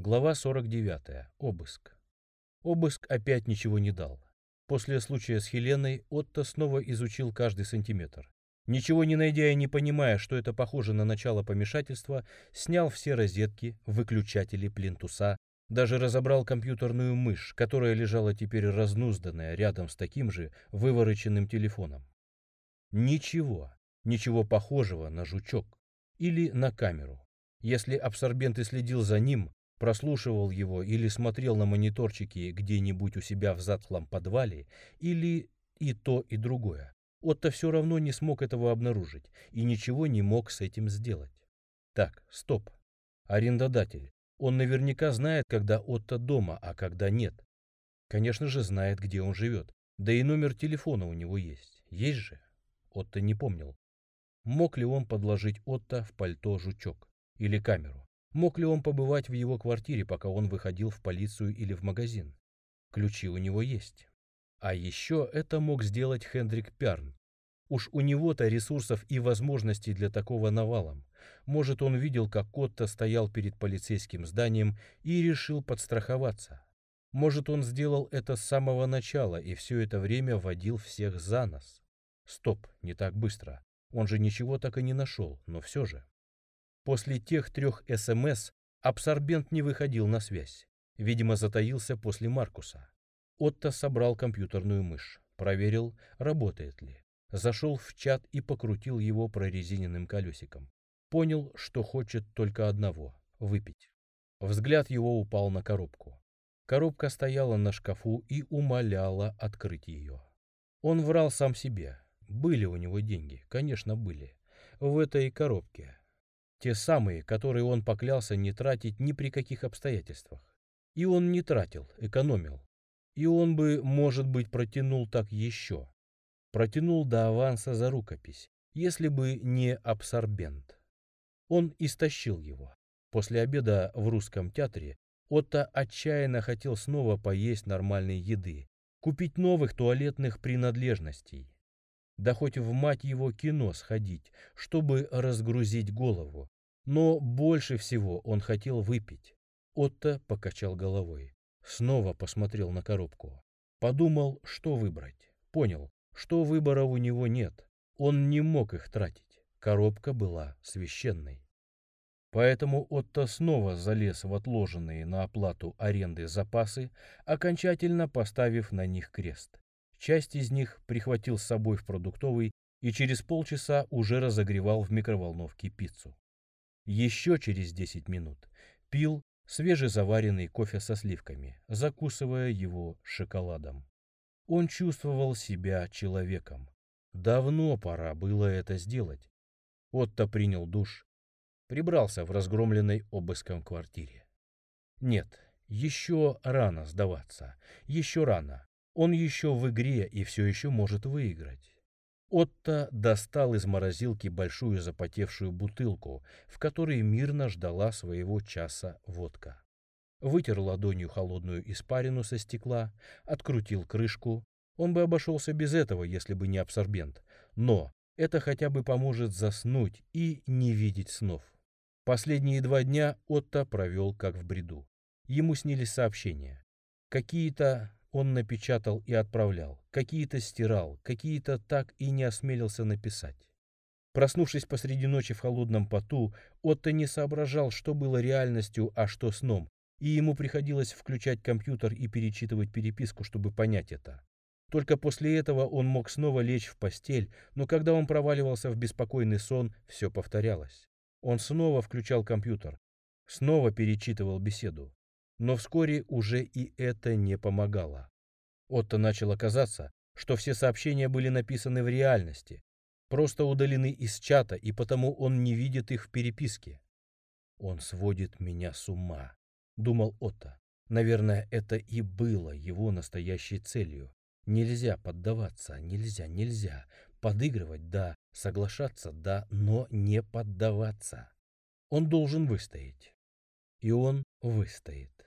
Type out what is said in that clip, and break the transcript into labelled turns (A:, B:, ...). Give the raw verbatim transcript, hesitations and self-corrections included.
A: Глава сорок девятая. Обыск. Обыск опять ничего не дал. После случая с Хеленой Отто снова изучил каждый сантиметр. Ничего не найдя и не понимая, что это похоже на начало помешательства, снял все розетки, выключатели, плинтуса, даже разобрал компьютерную мышь, которая лежала теперь разнузданная рядом с таким же вывороченным телефоном. Ничего, ничего похожего на жучок или на камеру. Если абсорбент и следил за ним, прослушивал его или смотрел на мониторчики где-нибудь у себя в затхлом подвале, или и то, и другое, Отто все равно не смог этого обнаружить и ничего не мог с этим сделать. Так, стоп. Арендодатель. Он наверняка знает, когда Отто дома, а когда нет. Конечно же, знает, где он живет. Да и номер телефона у него есть. Есть же? Отто не помнил. Мог ли он подложить Отто в пальто жучок или камеру? Мог ли он побывать в его квартире, пока он выходил в полицию или в магазин? Ключи у него есть. А еще это мог сделать Хендрик Пярн. Уж у него-то ресурсов и возможностей для такого навалом. Может, он видел, как Отто стоял перед полицейским зданием и решил подстраховаться. Может, он сделал это с самого начала и все это время водил всех за нос. Стоп, не так быстро. Он же ничего так и не нашел, но все же. После тех трех СМС абсорбент не выходил на связь. Видимо, затаился после Маркуса. Отто собрал компьютерную мышь, проверил, работает ли. Зашел в чат и покрутил его прорезиненным колесиком. Понял, что хочет только одного — выпить. Взгляд его упал на коробку. Коробка стояла на шкафу и умоляла открыть ее. Он врал сам себе. Были у него деньги, конечно, были. В этой коробке. Те самые, которые он поклялся не тратить ни при каких обстоятельствах. И он не тратил, экономил. И он бы, может быть, протянул так еще. Протянул до аванса за рукопись, если бы не абсорбент. Он истощил его. После обеда в русском театре Отто отчаянно хотел снова поесть нормальной еды, купить новых туалетных принадлежностей. Да хоть в мать его кино сходить, чтобы разгрузить голову. Но больше всего он хотел выпить. Отто покачал головой. Снова посмотрел на коробку. Подумал, что выбрать. Понял, что выбора у него нет. Он не мог их тратить. Коробка была священной. Поэтому Отто снова залез в отложенные на оплату аренды запасы, окончательно поставив на них крест. Часть из них прихватил с собой в продуктовый и через полчаса уже разогревал в микроволновке пиццу. Еще через десять минут пил свежезаваренный кофе со сливками, закусывая его шоколадом. Он чувствовал себя человеком. Давно пора было это сделать. Отто принял душ, прибрался в разгромленной обыском квартире. Нет, еще рано сдаваться, еще рано. Он еще в игре и все еще может выиграть. Отто достал из морозилки большую запотевшую бутылку, в которой мирно ждала своего часа водка. Вытер ладонью холодную испарину со стекла, открутил крышку. Он бы обошелся без этого, если бы не абсорбент. Но это хотя бы поможет заснуть и не видеть снов. Последние два дня Отто провел как в бреду. Ему снились сообщения. Какие-то он напечатал и отправлял, какие-то стирал, какие-то так и не осмелился написать. Проснувшись посреди ночи в холодном поту, Отто не соображал, что было реальностью, а что сном, и ему приходилось включать компьютер и перечитывать переписку, чтобы понять это. Только после этого он мог снова лечь в постель, но когда он проваливался в беспокойный сон, все повторялось. Он снова включал компьютер, снова перечитывал беседу. Но вскоре уже и это не помогало. Отто начало казаться, что все сообщения были написаны в реальности, просто удалены из чата, и потому он не видит их в переписке. «Он сводит меня с ума», — думал Отто. Наверное, это и было его настоящей целью. Нельзя поддаваться, нельзя, нельзя. Подыгрывать, да, соглашаться, да, но не поддаваться. Он должен выстоять. И он выстоит.